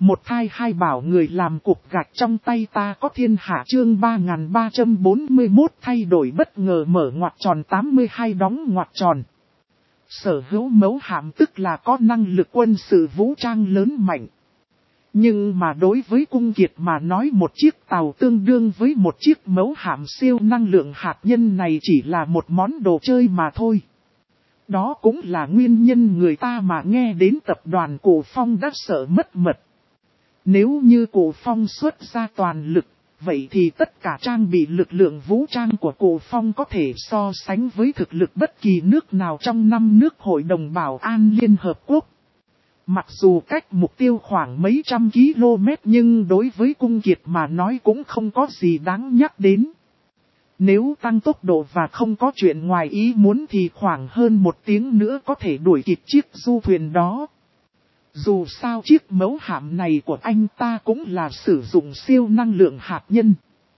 Một thai hai bảo người làm cục gạch trong tay ta có thiên hạ chương 3341 thay đổi bất ngờ mở ngoặc tròn 82 đóng ngoặc tròn. Sở hữu mẫu hạm tức là có năng lực quân sự vũ trang lớn mạnh. Nhưng mà đối với cung kiệt mà nói một chiếc tàu tương đương với một chiếc mẫu hạm siêu năng lượng hạt nhân này chỉ là một món đồ chơi mà thôi. Đó cũng là nguyên nhân người ta mà nghe đến tập đoàn Cổ Phong đã sợ mất mật. Nếu như Cổ Phong xuất ra toàn lực, vậy thì tất cả trang bị lực lượng vũ trang của Cổ Phong có thể so sánh với thực lực bất kỳ nước nào trong 5 nước Hội đồng Bảo an Liên Hợp Quốc. Mặc dù cách mục tiêu khoảng mấy trăm km nhưng đối với cung kiệt mà nói cũng không có gì đáng nhắc đến. Nếu tăng tốc độ và không có chuyện ngoài ý muốn thì khoảng hơn 1 tiếng nữa có thể đuổi kịp chiếc du thuyền đó. Dù sao chiếc mẫu hạm này của anh ta cũng là sử dụng siêu năng lượng hạt nhân.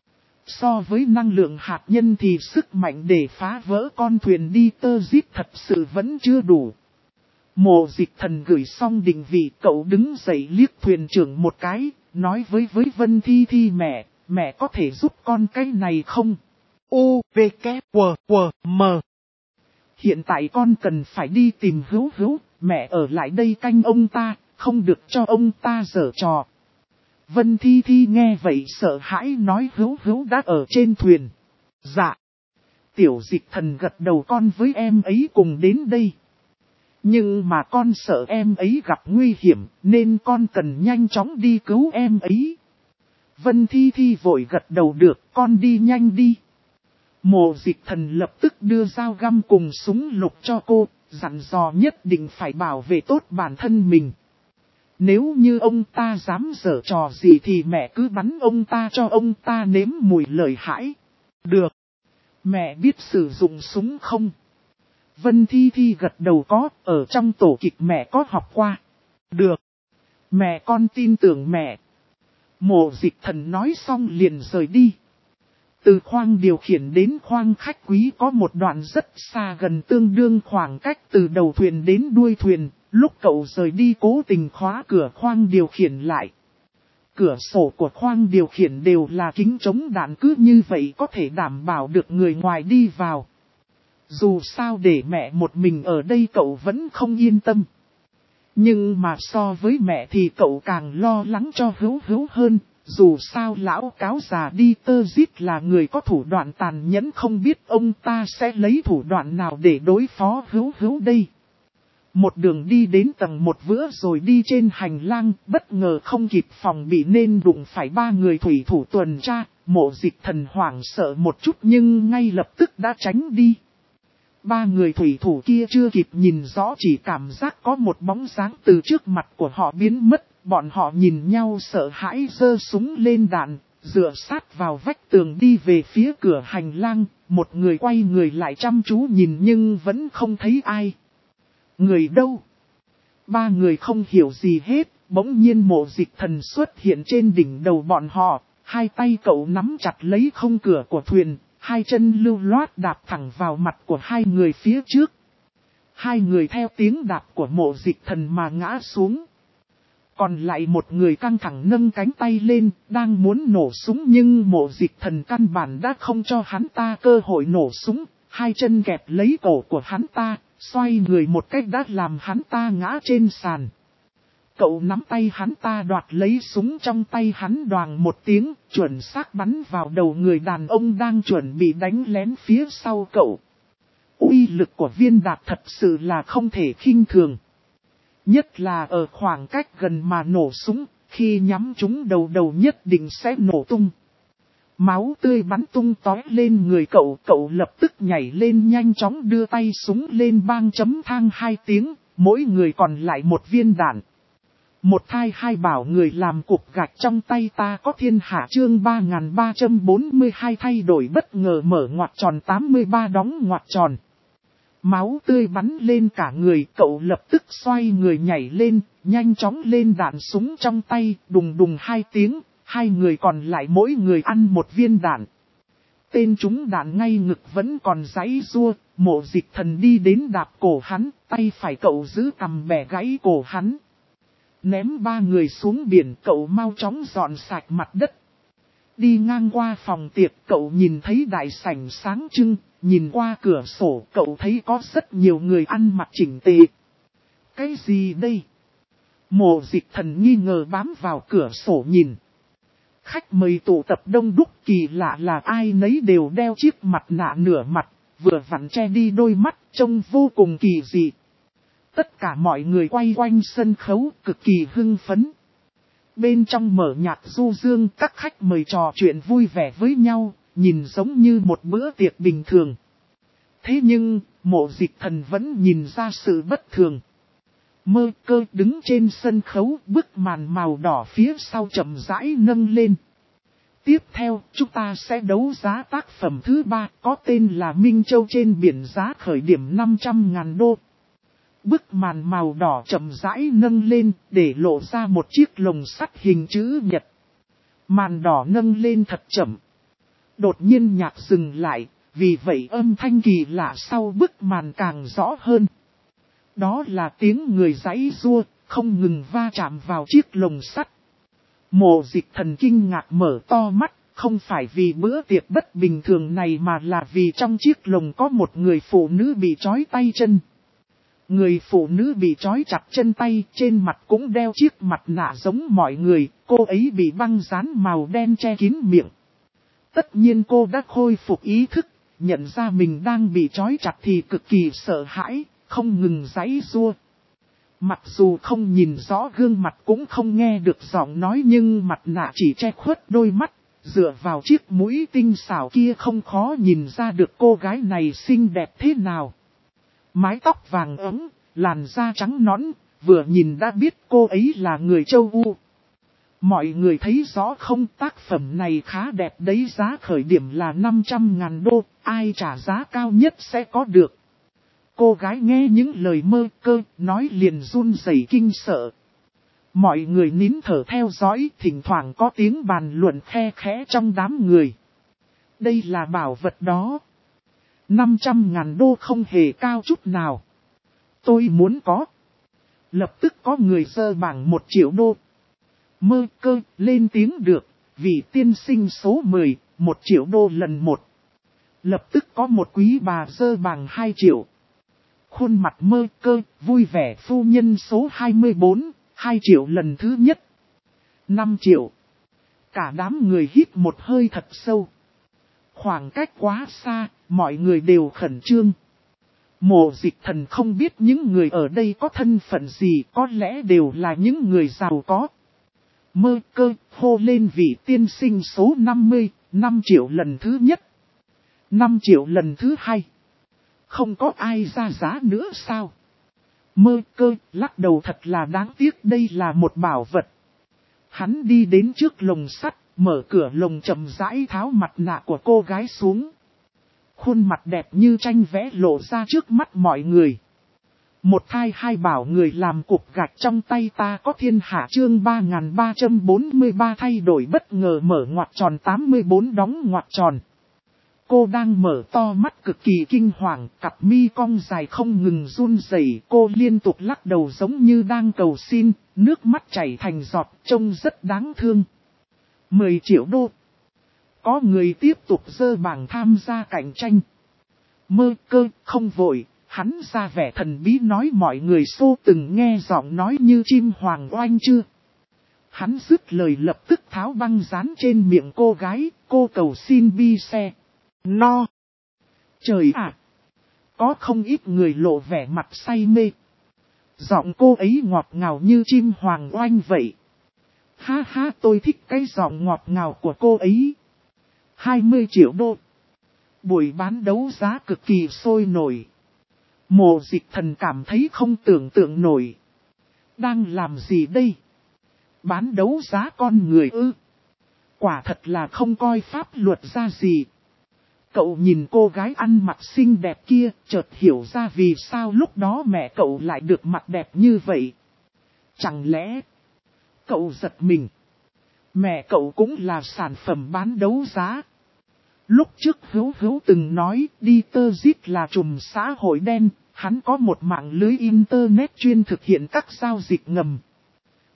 So với năng lượng hạt nhân thì sức mạnh để phá vỡ con thuyền đi tơ zip thật sự vẫn chưa đủ. Mộ Dịch Thần gửi xong định vị, cậu đứng dậy liếc thuyền trưởng một cái, nói với Vân Thi mẹ có thể giúp con cái này không? U, V, K, W, M. Hiện tại con cần phải đi tìm Hữu, mẹ ở lại đây canh ông ta, không được cho ông ta giở trò. Vân Thi nghe vậy sợ hãi nói Hữu đã ở trên thuyền. Dạ. Tiểu Dịch Thần gật đầu, con với em ấy cùng đến đây. Nhưng mà con sợ em ấy gặp nguy hiểm, nên con cần nhanh chóng đi cứu em ấy. Vân Thi vội gật đầu, được, con đi nhanh đi. Mộ Dịch Thần lập tức đưa dao găm cùng súng lục cho cô, dặn dò nhất định phải bảo vệ tốt bản thân mình. Nếu như ông ta dám giở trò gì thì mẹ cứ bắn ông ta cho ông ta nếm mùi lợi hãi. Được. Mẹ biết sử dụng súng không? Vân Thi gật đầu, có, ở trong tổ kịch mẹ có học qua. Được. Mẹ con tin tưởng mẹ. Mộ Dịch Thần nói xong liền rời đi. Từ khoang điều khiển đến khoang khách quý có một đoạn rất xa, gần tương đương khoảng cách từ đầu thuyền đến đuôi thuyền. Lúc cậu rời đi cố tình khóa cửa khoang điều khiển lại. Cửa sổ của khoang điều khiển đều là kính chống đạn, cứ như vậy có thể đảm bảo được người ngoài đi vào. Dù sao để mẹ một mình ở đây cậu vẫn không yên tâm. Nhưng mà so với mẹ thì cậu càng lo lắng cho Hữu hơn. Dù sao lão cáo già đi tơ zip là người có thủ đoạn tàn nhẫn, không biết ông ta sẽ lấy thủ đoạn nào để đối phó Hữu đây. Một đường đi đến tầng 1 vữa rồi đi trên hành lang, bất ngờ không kịp phòng bị nên đụng phải 3 người thủy thủ tuần tra. Mộ Dịch Thần hoảng sợ một chút nhưng ngay lập tức đã tránh đi. 3 người thủy thủ kia chưa kịp nhìn rõ chỉ cảm giác có một bóng dáng từ trước mặt của họ biến mất. Bọn họ nhìn nhau sợ hãi giơ súng lên đạn, dựa sát vào vách tường đi về phía cửa hành lang. Một người quay người lại chăm chú nhìn nhưng vẫn không thấy ai. Người đâu? 3 người không hiểu gì hết, bỗng nhiên Mộ Dịch Thần xuất hiện trên đỉnh đầu bọn họ. Hai tay cậu nắm chặt lấy khung cửa của thuyền, hai chân lưu loát đạp thẳng vào mặt của 2 người phía trước. 2 người theo tiếng đạp của Mộ Dịch Thần mà ngã xuống. Còn lại một người căng thẳng nâng cánh tay lên, đang muốn nổ súng nhưng Mộ Dịch Thần căn bản đã không cho hắn ta cơ hội nổ súng. 2 chân kẹp lấy cổ của hắn ta, xoay người một cách đã làm hắn ta ngã trên sàn. Cậu nắm tay hắn ta đoạt lấy súng trong tay hắn, đoàng một tiếng, chuẩn xác bắn vào đầu người đàn ông đang chuẩn bị đánh lén phía sau cậu. Uy lực của viên đạn thật sự là không thể khinh thường. Nhất là ở khoảng cách gần mà nổ súng, khi nhắm trúng đầu nhất định sẽ nổ tung. Máu tươi bắn tung tóe lên người cậu, cậu lập tức nhảy lên nhanh chóng đưa tay súng lên bang chấm thang 2 tiếng, mỗi người còn lại một viên đạn. Một thai hai bảo người làm cục gạch trong tay ta có thiên hạ chương 3342 thay đổi bất ngờ mở ngoặc tròn 83 đóng ngoặc tròn. Máu tươi bắn lên cả người, cậu lập tức xoay người nhảy lên, nhanh chóng lên đạn súng trong tay, đùng đùng 2 tiếng, 2 người còn lại mỗi người ăn một viên đạn. Tên trúng đạn ngay ngực vẫn còn giãy giụa, Mộ Dịch Thần đi đến đạp cổ hắn, tay phải cậu giữ cằm bẻ gãy cổ hắn. Ném ba người xuống biển, cậu mau chóng dọn sạch mặt đất. Đi ngang qua phòng tiệc, cậu nhìn thấy đại sảnh sáng trưng, nhìn qua cửa sổ cậu thấy có rất nhiều người ăn mặc chỉnh tề. Cái gì đây? Mộ Dịch Thần nghi ngờ bám vào cửa sổ nhìn. Khách mời tụ tập đông đúc, kỳ lạ là ai nấy đều đeo chiếc mặt nạ nửa mặt, vừa vặn che đi đôi mắt, trông vô cùng kỳ dị. Tất cả mọi người quay quanh sân khấu, cực kỳ hưng phấn. Bên trong mở nhạc du dương, các khách mời trò chuyện vui vẻ với nhau, nhìn giống như một bữa tiệc bình thường. Thế nhưng, Mộ Dịch Thần vẫn nhìn ra sự bất thường. Mơ Cơ đứng trên sân khấu, bức màn màu đỏ phía sau chậm rãi nâng lên. Tiếp theo, chúng ta sẽ đấu giá tác phẩm thứ 3, có tên là Minh Châu trên biển, giá khởi điểm 500.000 đô. Bức màn màu đỏ chậm rãi nâng lên, để lộ ra một chiếc lồng sắt hình chữ nhật. Màn đỏ nâng lên thật chậm. Đột nhiên nhạc dừng lại, vì vậy âm thanh kỳ lạ sau bức màn càng rõ hơn. Đó là tiếng người giãy giụa, không ngừng va chạm vào chiếc lồng sắt. Mộ Dịch Thần kinh ngạc mở to mắt, không phải vì bữa tiệc bất bình thường này mà là vì trong chiếc lồng có một người phụ nữ bị trói tay chân. Người phụ nữ bị trói chặt chân tay, trên mặt cũng đeo chiếc mặt nạ giống mọi người, cô ấy bị băng dán màu đen che kín miệng. Tất nhiên cô đã khôi phục ý thức, nhận ra mình đang bị trói chặt thì cực kỳ sợ hãi, không ngừng giãy giụa. Mặc dù không nhìn rõ gương mặt cũng không nghe được giọng nói nhưng mặt nạ chỉ che khuất đôi mắt, dựa vào chiếc mũi tinh xảo kia không khó nhìn ra được cô gái này xinh đẹp thế nào. Mái tóc vàng ấm, làn da trắng nõn, vừa nhìn đã biết cô ấy là người châu U. Mọi người thấy rõ không, tác phẩm này khá đẹp đấy, giá khởi điểm là 500.000 đô, ai trả giá cao nhất sẽ có được. Cô gái nghe những lời Mơ Cơ nói liền run rẩy kinh sợ. Mọi người nín thở theo dõi, thỉnh thoảng có tiếng bàn luận khe khẽ trong đám người. Đây là bảo vật đó. 500.000 đô không hề cao chút nào. Tôi muốn có. Lập tức có người giơ bảng 1 triệu đô. Mơ Cơ lên tiếng được, vị tiên sinh số 10, 1 triệu đô lần 1. Lập tức có một quý bà giơ bảng 2 triệu. Khuôn mặt Mơ Cơ vui vẻ, phu nhân số 24, 2 triệu lần thứ nhất. 5 triệu. Cả đám người hít một hơi thật sâu. Khoảng cách quá xa, mọi người đều khẩn trương. Mộ Dịch Thần không biết những người ở đây có thân phận gì, có lẽ đều là những người giàu có. Mơ Cơ hô lên vị tiên sinh số 50, 5 triệu lần thứ nhất. 5 triệu lần thứ hai. Không có ai ra giá nữa sao? Mơ Cơ lắc đầu, thật là đáng tiếc, đây là một bảo vật. Hắn đi đến trước lồng sắt, mở cửa lồng chậm rãi tháo mặt nạ của cô gái xuống. Khuôn mặt đẹp như tranh vẽ lộ ra trước mắt mọi người. Một thai hai bảo người làm cục gạch trong tay ta có thiên hạ, chương 3343 thay đổi bất ngờ mở ngoặc tròn 84 đóng ngoặc tròn. Cô đang mở to mắt cực kỳ kinh hoàng, cặp mi cong dài không ngừng run rẩy, cô liên tục lắc đầu giống như đang cầu xin, nước mắt chảy thành giọt, trông rất đáng thương. 10 triệu đô. Có người tiếp tục giơ bảng tham gia cạnh tranh. Mơ Cơ không vội, hắn ra vẻ thần bí nói mọi người xô từng nghe giọng nói như chim hoàng oanh chưa. Hắn dứt lời lập tức tháo băng dán trên miệng cô gái, cô cầu xin bi xe. No. Trời ạ! Có không ít người lộ vẻ mặt say mê. Giọng cô ấy ngọt ngào như chim hoàng oanh vậy. Ha ha, tôi thích cái giọng ngọt ngào của cô ấy. 20 triệu đô. Buổi bán đấu giá cực kỳ sôi nổi. Mộ Dịch Thần cảm thấy không tưởng tượng nổi. Đang làm gì đây? Bán đấu giá con người ư? Quả thật là không coi pháp luật ra gì. Cậu nhìn cô gái ăn mặc xinh đẹp kia, chợt hiểu ra vì sao lúc đó mẹ cậu lại được mặc đẹp như vậy. Chẳng lẽ... Cậu giật mình. Mẹ cậu cũng là sản phẩm bán đấu giá. Lúc trước Hữu từng nói Dieterzitt là trùm xã hội đen, hắn có một mạng lưới internet chuyên thực hiện các giao dịch ngầm.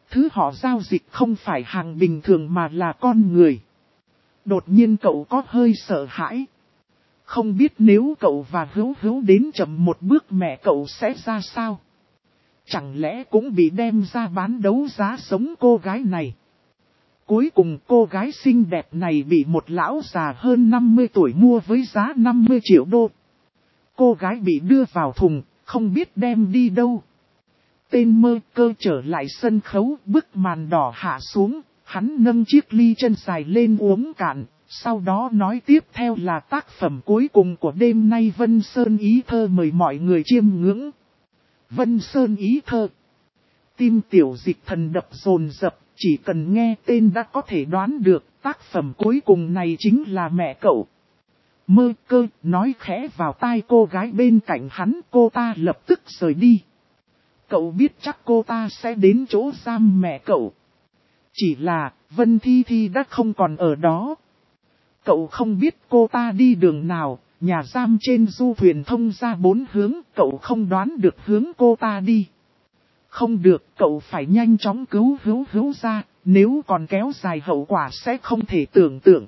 Thứ họ giao dịch không phải hàng bình thường mà là con người. Đột nhiên cậu có hơi sợ hãi. Không biết nếu cậu và Hữu Hữu đến chậm một bước mẹ cậu sẽ ra sao? Chẳng lẽ cũng bị đem ra bán đấu giá sống cô gái này? Cuối cùng cô gái xinh đẹp này bị một lão già hơn 50 tuổi mua với giá 50 triệu đô. Cô gái bị đưa vào thùng, không biết đem đi đâu. Tên Mơ Cơ trở lại sân khấu, bức màn đỏ hạ xuống, hắn nâng chiếc ly chân dài lên uống cạn, sau đó nói tiếp theo là tác phẩm cuối cùng của đêm nay Vân Sơn Ý Thơ mời mọi người chiêm ngưỡng. Vân Sơn Ý Thơ. Tim Tiểu Dịch Thần đập dồn dập, chỉ cần nghe tên đã có thể đoán được tác phẩm cuối cùng này chính là mẹ cậu. Mơ Cơ nói khẽ vào tai cô gái bên cạnh hắn, cô ta lập tức rời đi. Cậu biết chắc cô ta sẽ đến chỗ giam mẹ cậu. Chỉ là Vân Thi Thi đã không còn ở đó. Cậu không biết cô ta đi đường nào, nhà giam trên du thuyền thông ra 4 hướng, cậu không đoán được hướng cô ta đi. Không được, cậu phải nhanh chóng cứu Hữu Hữu ra, nếu còn kéo dài hậu quả sẽ không thể tưởng tượng.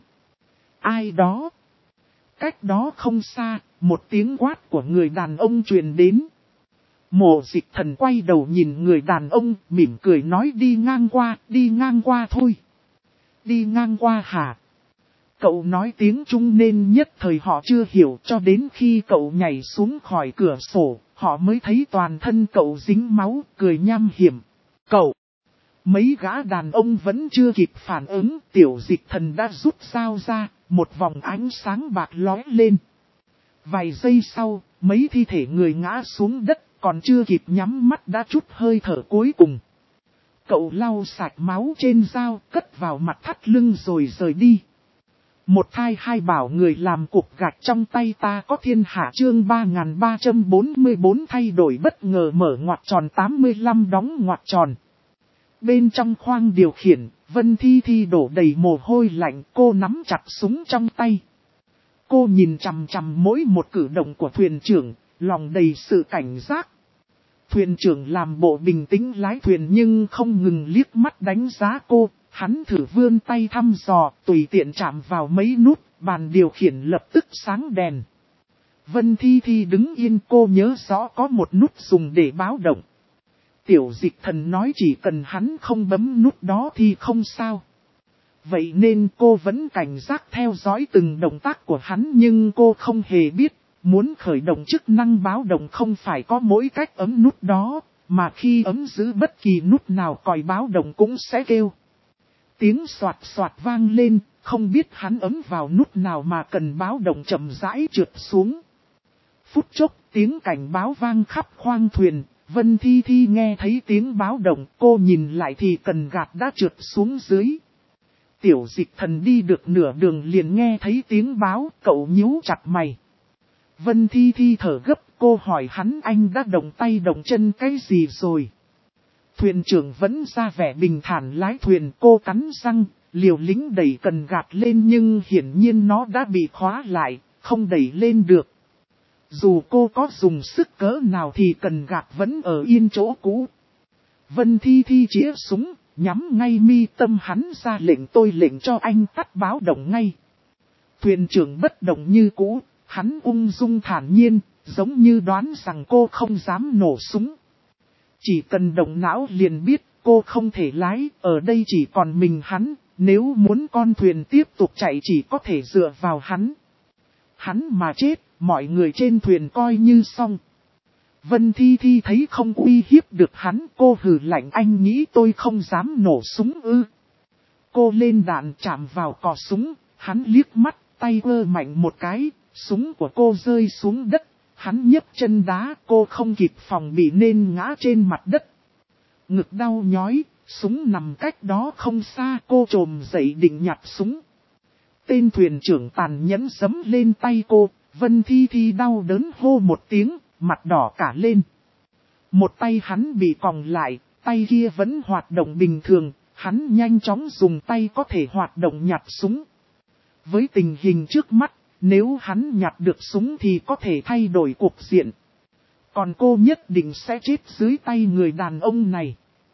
Ai đó? Cách đó không xa, một tiếng quát của người đàn ông truyền đến. Mộ Dịch Thần quay đầu nhìn người đàn ông, mỉm cười nói đi ngang qua thôi. Đi ngang qua hả? Cậu nói tiếng Trung nên nhất thời họ chưa hiểu, cho đến khi cậu nhảy xuống khỏi cửa sổ, họ mới thấy toàn thân cậu dính máu, cười nham hiểm. Cậu! Mấy gã đàn ông vẫn chưa kịp phản ứng, Tiểu Dịch Thần đã rút dao ra, một vòng ánh sáng bạc lóe lên. Vài giây sau, mấy thi thể người ngã xuống đất, còn chưa kịp nhắm mắt đã trút hơi thở cuối cùng. Cậu lau sạch máu trên dao, cất vào mặt thắt lưng rồi rời đi. Một thai hai bảo người làm cục gạch trong tay ta có thiên hạ chương 3344 thay đổi bất ngờ mở ngoặc tròn 85 đóng ngoặc tròn. Bên trong khoang điều khiển, Vân Thi Thi đổ đầy mồ hôi lạnh, cô nắm chặt súng trong tay. Cô nhìn chằm chằm mỗi một cử động của thuyền trưởng, lòng đầy sự cảnh giác. Thuyền trưởng làm bộ bình tĩnh lái thuyền nhưng không ngừng liếc mắt đánh giá cô. Hắn thử vươn tay thăm dò, tùy tiện chạm vào mấy nút, bàn điều khiển lập tức sáng đèn. Vân Thi Thi đứng yên, cô nhớ rõ có một nút dùng để báo động. Tiểu Dịch Thần nói chỉ cần hắn không bấm nút đó thì không sao. Vậy nên cô vẫn cảnh giác theo dõi từng động tác của hắn, nhưng cô không hề biết, muốn khởi động chức năng báo động không phải có mỗi cách ấm nút đó, mà khi ấm giữ bất kỳ nút nào còi báo động cũng sẽ kêu. Tiếng soạt soạt vang lên, không biết hắn ấm vào nút nào mà cần báo động chậm rãi trượt xuống. Phút chốc, tiếng cảnh báo vang khắp khoang thuyền, Vân Thi Thi nghe thấy tiếng báo động, cô nhìn lại thì cần gạt đã trượt xuống dưới. Tiểu Dịch Thần đi được nửa đường liền nghe thấy tiếng báo, cậu nhíu chặt mày. Vân Thi Thi thở gấp, cô hỏi hắn anh đã động tay động chân cái gì rồi? Thuyền trưởng vẫn ra vẻ bình thản lái thuyền, cô cắn răng, liều lĩnh đẩy cần gạt lên nhưng hiển nhiên nó đã bị khóa lại, không đẩy lên được. Dù cô có dùng sức cỡ nào thì cần gạt vẫn ở yên chỗ cũ. Vân Thi Thi chĩa súng, nhắm ngay mi tâm hắn ra lệnh tôi lệnh cho anh tắt báo động ngay. Thuyền trưởng bất động như cũ, hắn ung dung thản nhiên, giống như đoán rằng cô không dám nổ súng. Chỉ cần động não liền biết cô không thể lái, ở đây chỉ còn mình hắn, nếu muốn con thuyền tiếp tục chạy chỉ có thể dựa vào hắn. Hắn mà chết, mọi người trên thuyền coi như xong. Vân Thi Thi thấy không uy hiếp được hắn, cô hừ lạnh anh nghĩ tôi không dám nổ súng ư. Cô lên đạn chạm vào cò súng, hắn liếc mắt, tay ơ mạnh một cái, súng của cô rơi xuống đất. Hắn nhấc chân đá, cô không kịp phòng bị nên ngã trên mặt đất. Ngực đau nhói, súng nằm cách đó không xa, cô trồm dậy định nhặt súng. Tên thuyền trưởng tàn nhẫn giẫm lên tay cô, Vân Thi Thi đau đớn hô một tiếng, mặt đỏ cả lên. Một tay hắn bị còng lại, tay kia vẫn hoạt động bình thường, hắn nhanh chóng dùng tay có thể hoạt động nhặt súng. Với tình hình trước mắt, nếu hắn nhặt được súng thì có thể thay đổi cuộc diện. Còn cô nhất định sẽ chết dưới tay người đàn ông này.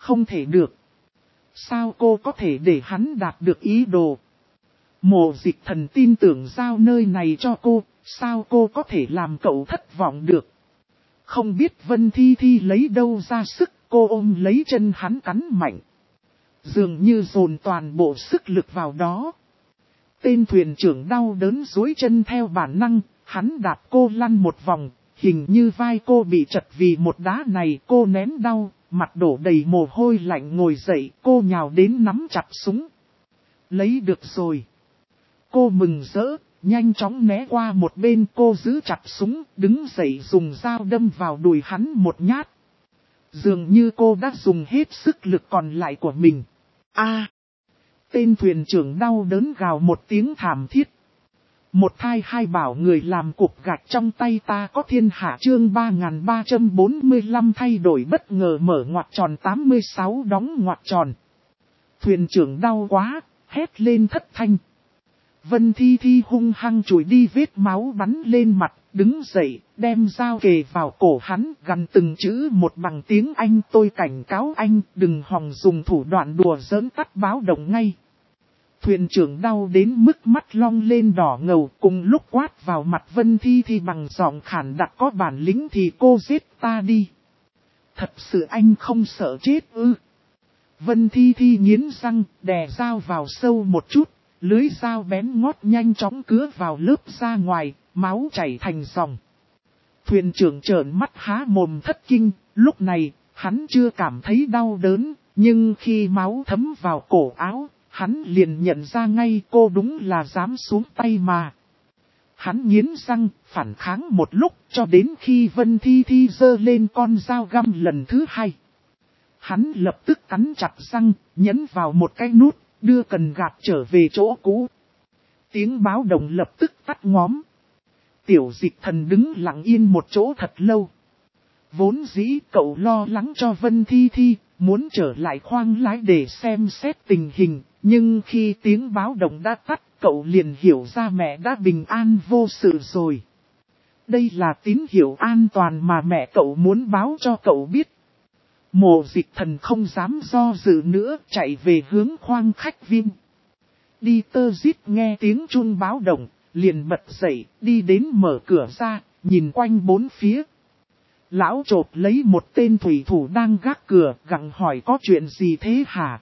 Không thể được. Sao cô có thể để hắn đạt được ý đồ? Mộ Dịch Thần tin tưởng giao nơi này cho cô, sao cô có thể làm cậu thất vọng được? Không biết Vân Thi Thi lấy đâu ra sức, cô ôm lấy chân hắn cắn mạnh. Dường như dồn toàn bộ sức lực vào đó. Tên thuyền trưởng đau đớn duỗi chân theo bản năng, hắn đạp cô lăn một vòng, hình như vai cô bị trật vì một đá này. Cô nén đau, mặt đổ đầy mồ hôi lạnh ngồi dậy, cô nhào đến nắm chặt súng. Lấy được rồi. Cô mừng rỡ, nhanh chóng né qua một bên, cô giữ chặt súng, đứng dậy dùng dao đâm vào đùi hắn một nhát. Dường như cô đã dùng hết sức lực còn lại của mình. Tên thuyền trưởng đau đớn gào một tiếng thảm thiết. Một thai hai bảo người làm cục gạch trong tay ta có thiên hạ chương 3345 thay đổi bất ngờ mở ngoặc tròn 86 đóng ngoặc tròn. Thuyền trưởng đau quá, hét lên thất thanh. Vân Thi Thi hung hăng chùi đi vết máu bắn lên mặt, đứng dậy, đem dao kề vào cổ hắn, gằn từng chữ một bằng tiếng Anh. Tôi cảnh cáo anh, đừng hòng dùng thủ đoạn đùa giỡn, tắt báo động ngay. Thuyền trưởng đau đến mức mắt long lên đỏ ngầu, cùng lúc quát vào mặt Vân Thi Thi bằng giọng khản đặc, có bản lĩnh thì cô giết ta đi. Thật sự anh không sợ chết ư? Vân Thi Thi nghiến răng, đè dao vào sâu một chút, lưới dao bén ngót nhanh chóng cứa vào lớp da ngoài, máu chảy thành dòng. Thuyền trưởng trợn mắt há mồm thất kinh, lúc này, hắn chưa cảm thấy đau đớn, nhưng khi máu thấm vào cổ áo, hắn liền nhận ra ngay cô đúng là dám xuống tay mà. Hắn nghiến răng, phản kháng một lúc cho đến khi Vân Thi Thi giơ lên con dao găm lần thứ hai. Hắn lập tức cắn chặt răng, nhấn vào một cái nút, đưa cần gạt trở về chỗ cũ. Tiếng báo động lập tức tắt ngóm. Tiểu Dịch Thần đứng lặng yên một chỗ thật lâu. Vốn dĩ cậu lo lắng cho Vân Thi Thi, muốn trở lại khoang lái để xem xét tình hình, nhưng khi tiếng báo động đã tắt, cậu liền hiểu ra mẹ đã bình an vô sự rồi. Đây là tín hiệu an toàn mà mẹ cậu muốn báo cho cậu biết. Mộ Dịch Thần không dám do dự nữa, chạy về hướng khoang khách viên. Dieter Zit nghe tiếng chuông báo động, liền bật dậy, đi đến mở cửa ra, nhìn quanh bốn phía. Lão chộp lấy một tên thủy thủ đang gác cửa, gặng hỏi có chuyện gì thế hả?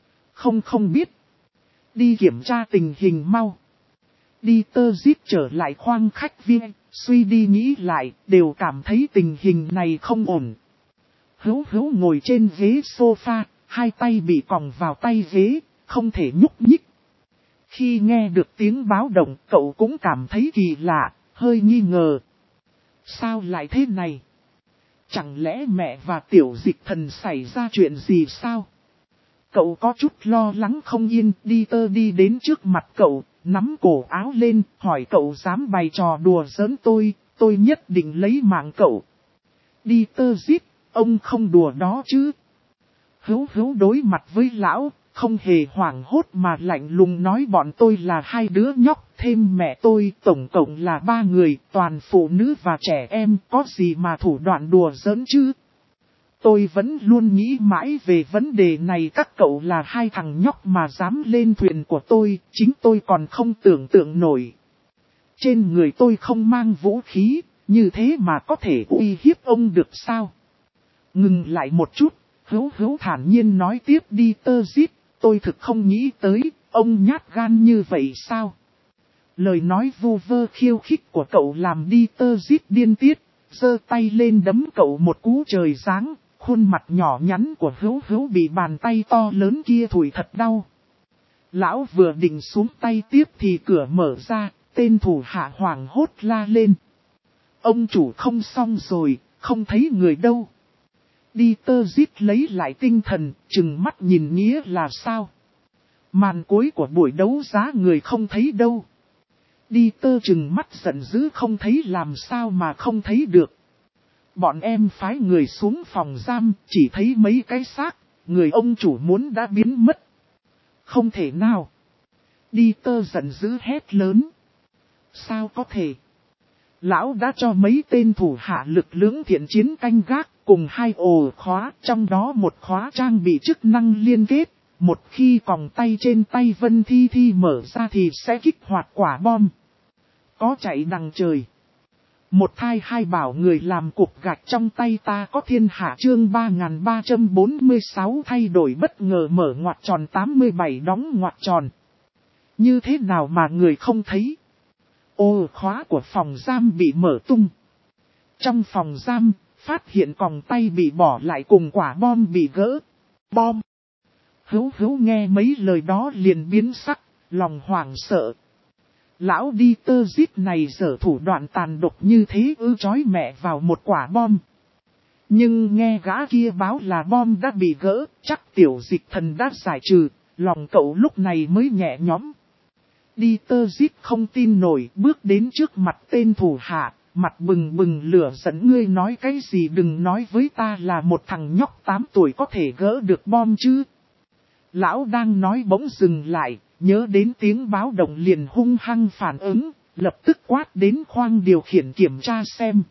Không biết. Đi kiểm tra tình hình mau. Dieter Zit trở lại khoang khách viên, suy đi nghĩ lại, đều cảm thấy tình hình này không ổn. Hữu ngồi trên ghế sofa, hai tay bị còng vào tay ghế, không thể nhúc nhích. Khi nghe được tiếng báo động, cậu cũng cảm thấy kỳ lạ, hơi nghi ngờ. Sao lại thế này? Chẳng lẽ mẹ và Tiểu Dịch Thần xảy ra chuyện gì sao? Cậu có chút lo lắng không yên, Dieter đi đến trước mặt cậu, nắm cổ áo lên, hỏi cậu dám bày trò đùa giỡn tôi nhất định lấy mạng cậu. Dieter Zit, ông không đùa đó chứ? Hữu đối mặt với lão, không hề hoảng hốt mà lạnh lùng nói bọn tôi là hai đứa nhóc, thêm mẹ tôi, tổng cộng là 3 người, toàn phụ nữ và trẻ em, có gì mà thủ đoạn đùa giỡn chứ? Tôi vẫn luôn nghĩ mãi về vấn đề này, các cậu là hai thằng nhóc mà dám lên thuyền của tôi, chính tôi còn không tưởng tượng nổi. Trên người tôi không mang vũ khí, như thế mà có thể uy hiếp ông được sao? Ngừng lại một chút, Hữu thản nhiên nói tiếp Dieter Zit, tôi thực không nghĩ tới, ông nhát gan như vậy sao? Lời nói vu vơ khiêu khích của cậu làm Dieter Zit điên tiết, giơ tay lên đấm cậu một cú trời giáng, khuôn mặt nhỏ nhắn của Hữu bị bàn tay to lớn kia thủi thật đau. Lão vừa định xuống tay tiếp thì cửa mở ra, tên thủ hạ hoảng hốt la lên. Ông chủ không xong rồi, không thấy người đâu. Dieter Zit lấy lại tinh thần, chừng mắt nhìn Nghĩa là sao? Màn cuối của buổi đấu giá người không thấy đâu. Dieter chừng mắt giận dữ, không thấy làm sao mà không thấy được. Bọn em phái người xuống phòng giam, chỉ thấy mấy cái xác, người ông chủ muốn đã biến mất. Không thể nào. Dieter giận dữ hét lớn. Sao có thể? Lão đã cho mấy tên thủ hạ lực lưỡng thiện chiến canh gác, cùng 2 ổ khóa, trong đó một khóa trang bị chức năng liên kết. Một khi còng tay trên tay Vân Thi Thi mở ra thì sẽ kích hoạt quả bom. Có chạy đằng trời. Một thai hai bảo người làm cục gạch trong tay ta có thiên hạ chương 3346 thay đổi bất ngờ mở ngoặc tròn 87 đóng ngoặc tròn. Như thế nào mà người không thấy? Ô khóa của phòng giam bị mở tung. Trong phòng giam, phát hiện còng tay bị bỏ lại cùng quả bom bị gỡ. Bom! Hữu nghe mấy lời đó liền biến sắc, lòng hoảng sợ. Lão đi tơ giết này giở thủ đoạn tàn độc như thế trói mẹ vào một quả bom. Nhưng nghe gã kia báo là bom đã bị gỡ, chắc tiểu dịch thần đã giải trừ, lòng cậu lúc này mới nhẹ nhõm. Đi tơ giết không tin nổi, bước đến trước mặt tên thủ hạ, mặt bừng bừng lửa giận. Ngươi nói cái gì, đừng nói với ta là một thằng nhóc 8 tuổi có thể gỡ được bom chứ. Lão đang nói bỗng dừng lại, nhớ đến tiếng báo động liền hung hăng phản ứng, lập tức quát đến khoang điều khiển kiểm tra xem.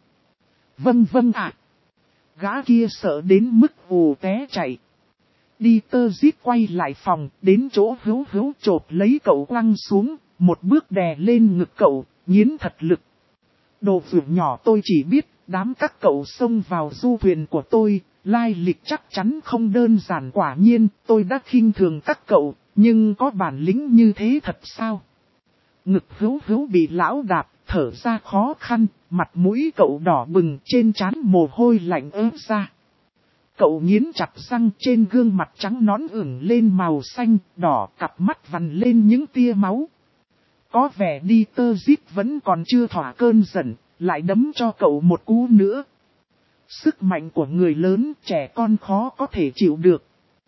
Vâng ạ. Gã kia sợ đến mức ù té chạy. Đi tơ giết quay lại phòng, đến chỗ hữu chộp lấy cậu quăng xuống, một bước đè lên ngực cậu, nghiến thật lực. Đồ vượt nhỏ, tôi chỉ biết, đám các cậu xông vào du thuyền của tôi, lai lịch chắc chắn không đơn giản. Quả nhiên, tôi đã khinh thường các cậu, nhưng có bản lĩnh như thế thật sao? Ngực hữu bị lão đạp, thở ra khó khăn, mặt mũi cậu đỏ bừng, trên trán mồ hôi lạnh ướt ra. Cậu nghiến chặt răng, trên gương mặt trắng nõn ửng lên màu xanh, đỏ, cặp mắt vằn lên những tia máu. Có vẻ đi tơ giết vẫn còn chưa thỏa cơn giận, lại đấm cho cậu một cú nữa. Sức mạnh của người lớn, trẻ con khó có thể chịu được.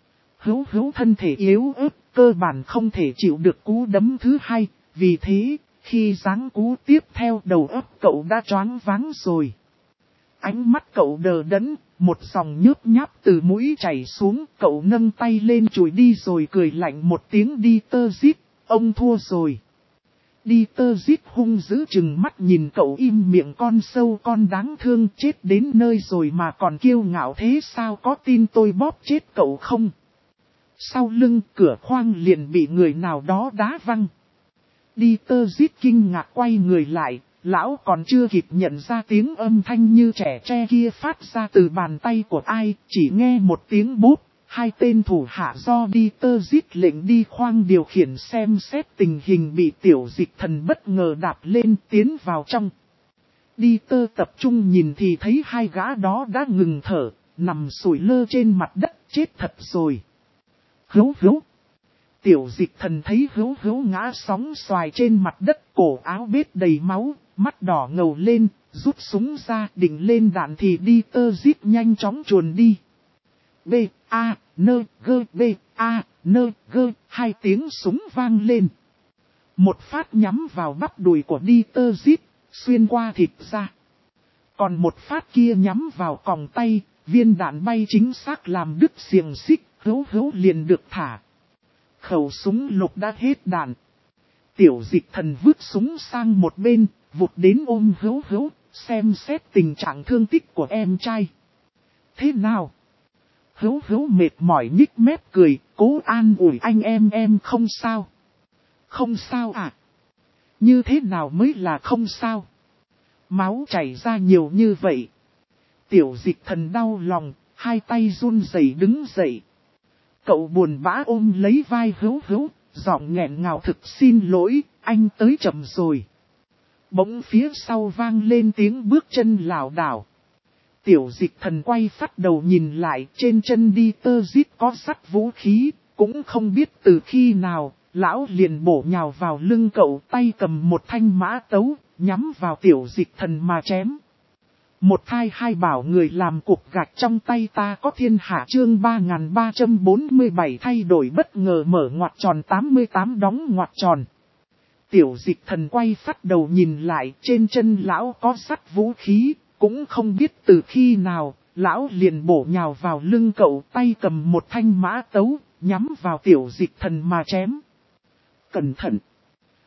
Hữu thân thể yếu ớt, cơ bản không thể chịu được cú đấm thứ hai, vì thế, khi giáng cú tiếp theo đầu óc cậu đã choáng váng rồi. Ánh mắt cậu đờ đẫn, một dòng nhớp nháp từ mũi chảy xuống, cậu nâng tay lên chùi đi rồi cười lạnh một tiếng. Đi tơ giết, ông thua rồi. Đi tơ giết hung dữ chừng mắt nhìn cậu, im miệng con sâu con đáng thương, chết đến nơi rồi mà còn kiêu ngạo thế sao, có tin tôi bóp chết cậu không? Sau lưng cửa khoang liền bị người nào đó đá văng. Đi tơ giết kinh ngạc quay người lại, lão còn chưa kịp nhận ra tiếng âm thanh như trẻ tre kia phát ra từ bàn tay của ai, chỉ nghe một tiếng bốp. Hai tên thủ hạ do đi tơ giết lệnh đi khoang điều khiển xem xét tình hình bị tiểu dịch thần bất ngờ đạp lên tiến vào trong. Đi tơ tập trung nhìn thì thấy hai gã đó đã ngừng thở, nằm sủi lơ trên mặt đất, chết thật rồi. Hữu. Tiểu dịch thần thấy hữu ngã sóng xoài trên mặt đất, cổ áo bết đầy máu, mắt đỏ ngầu lên, rút súng ra định lên đạn thì đi tơ giết nhanh chóng chuồn đi. B-A-N-G-B-A-N-G, hai tiếng súng vang lên. Một phát nhắm vào bắp đùi của đi tơ giết, xuyên qua thịt ra. Còn một phát kia nhắm vào còng tay, viên đạn bay chính xác làm đứt xiềng xích, hữu liền được thả. Khẩu súng lục đã hết đạn. Tiểu dịch thần vứt súng sang một bên, vụt đến ôm hữu, xem xét tình trạng thương tích của em trai. Thế nào? Hữu mệt mỏi nhích mép cười, cố an ủi anh em không sao. Không sao à? Như thế nào mới là không sao? Máu chảy ra nhiều như vậy. Tiểu dịch thần đau lòng, hai tay run rẩy đứng dậy. Cậu buồn bã ôm lấy vai hữu, giọng nghẹn ngào thực xin lỗi, anh tới chậm rồi. Bỗng phía sau vang lên tiếng bước chân lảo đảo. Tiểu dịch thần quay phát đầu nhìn lại, trên chân đi tơ giết có sắt vũ khí, cũng không biết từ khi nào, lão liền bổ nhào vào lưng cậu, tay cầm một thanh mã tấu, nhắm vào tiểu dịch thần mà chém. Một thai hai bảo người làm cục gạch trong tay ta có thiên hạ chương 3347 thay đổi bất ngờ mở ngoặc tròn 88 đóng ngoặc tròn. Tiểu dịch thần quay phát đầu nhìn lại, trên chân lão có sắt vũ khí, cũng không biết từ khi nào, lão liền bổ nhào vào lưng cậu, tay cầm một thanh mã tấu, nhắm vào tiểu dịch thần mà chém. Cẩn thận!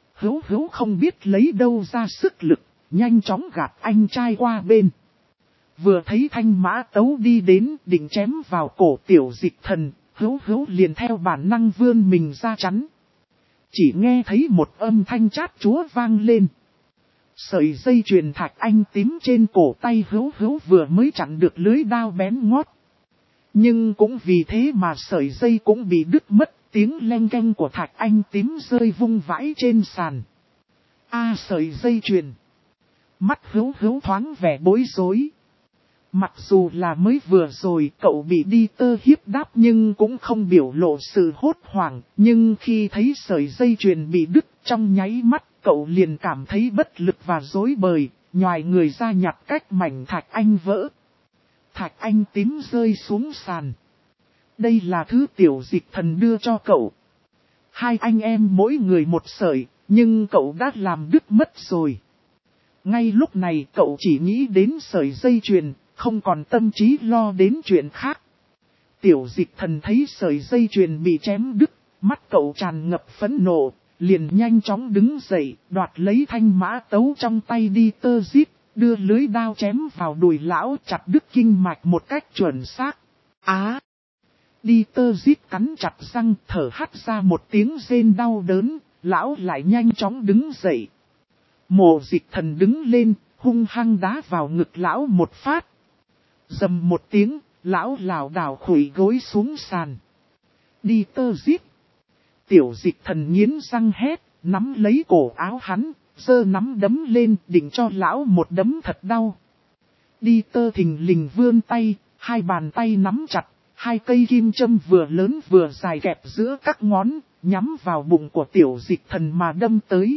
Hữu không biết lấy đâu ra sức lực, nhanh chóng gạt anh trai qua bên. Vừa thấy Thanh Mã Tấu đi đến định chém vào cổ Tiểu Dịch Thần, Hữu Hữu liền theo bản năng vươn mình ra chắn. Chỉ nghe thấy một âm thanh chát chúa vang lên. Sợi dây chuyền thạch anh tím trên cổ tay Hữu Hữu vừa mới chặn được lưới đao bén ngót. Nhưng cũng vì thế mà sợi dây cũng bị đứt mất, tiếng leng keng của thạch anh tím rơi vung vãi trên sàn. Sợi dây chuyền. Mắt Hữu Hữu thoáng vẻ bối rối. Mặc dù là mới vừa rồi cậu bị đi tơ hiếp đáp nhưng cũng không biểu lộ sự hốt hoảng. Nhưng khi thấy sợi dây chuyền bị đứt trong nháy mắt cậu liền cảm thấy bất lực và rối bời, nhoài người ra nhặt cách mảnh thạch anh vỡ. Thạch anh tím rơi xuống sàn. Đây là thứ Tiểu Dịch Thần đưa cho cậu. Hai anh em mỗi người một sợi, nhưng cậu đã làm đứt mất rồi. Ngay lúc này cậu chỉ nghĩ đến sợi dây chuyền, không còn tâm trí lo đến chuyện khác. Tiểu Dịch Thần thấy sợi dây chuyền bị chém đứt, mắt cậu tràn ngập phẫn nộ, liền nhanh chóng đứng dậy, đoạt lấy Thanh Mã Tấu trong tay đi tơ giít, đưa lưới đao chém vào đùi lão chặt đứt kinh mạch một cách chuẩn xác. Đi tơ giít cắn chặt răng thở hắt ra một tiếng rên đau đớn, lão lại nhanh chóng đứng dậy. Mộ Dịch Thần đứng lên, hung hăng đá vào ngực lão một phát. Dầm một tiếng, lão lảo đảo khuỵu gối xuống sàn. Đi tơ giít. Tiểu Dịch Thần nghiến răng hét, nắm lấy cổ áo hắn, giơ nắm đấm lên định cho lão một đấm thật đau. Đi tơ thình lình vươn tay, hai bàn tay nắm chặt, hai cây kim châm vừa lớn vừa dài kẹp giữa các ngón, nhắm vào bụng của Tiểu Dịch Thần mà đâm tới.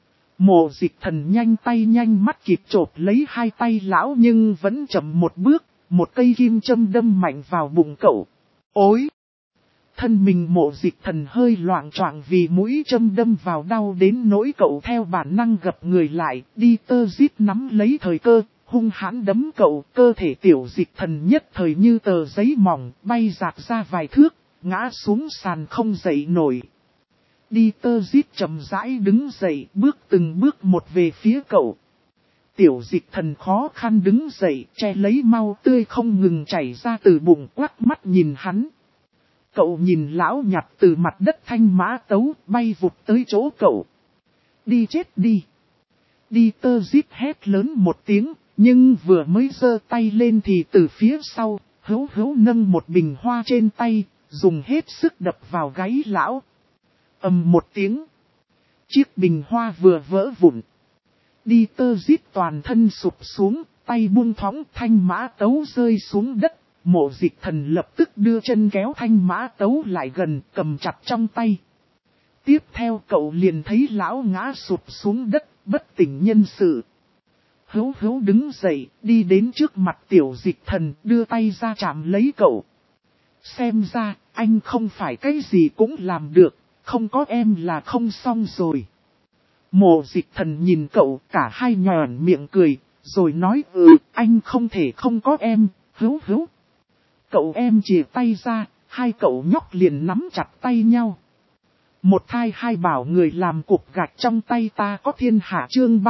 Mộ Dịch Thần nhanh tay nhanh mắt kịp chộp lấy hai tay lão nhưng vẫn chậm một bước, một cây kim châm đâm mạnh vào bụng cậu. Ôi! Thân mình Mộ Dịch Thần hơi loạng choạng vì mũi châm đâm vào đau đến nỗi cậu theo bản năng gập người lại, đi tơ giít nắm lấy thời cơ, hung hãn đấm cậu, cơ thể Tiểu Dịch Thần nhất thời như tờ giấy mỏng, bay rạc ra vài thước, ngã xuống sàn không dậy nổi. Đi tơ giít chậm rãi đứng dậy, bước từng bước một về phía cậu. Tiểu Dịch Thần khó khăn đứng dậy, che lấy mau tươi không ngừng chảy ra từ bụng, quắc mắt nhìn hắn. Cậu nhìn lão nhặt từ mặt đất Thanh Mã Tấu, bay vụt tới chỗ cậu. Đi chết đi. Đi tơ giít hét lớn một tiếng, nhưng vừa mới giơ tay lên thì từ phía sau, Hữu Hữu nâng một bình hoa trên tay, dùng hết sức đập vào gáy lão. Ầm một tiếng. Chiếc bình hoa vừa vỡ vụn. Đi tơ giít toàn thân sụp xuống, tay buông thõng Thanh Mã Tấu rơi xuống đất. Mộ Dịch Thần lập tức đưa chân kéo Thanh Mã Tấu lại gần, cầm chặt trong tay. Tiếp theo cậu liền thấy lão ngã sụp xuống đất, bất tỉnh nhân sự. Hữu Hữu đứng dậy, đi đến trước mặt Tiểu Dịch Thần, đưa tay ra chạm lấy cậu. Xem ra, anh không phải cái gì cũng làm được, không có em là không xong rồi. Mộ Dịch Thần nhìn cậu, cả hai nhòn miệng cười, rồi nói anh không thể không có em, Hữu Hữu. Cậu em chìa tay ra, hai cậu nhóc liền nắm chặt tay nhau. Một thai hai bảo người làm cục gạch trong tay ta có thiên hạ chương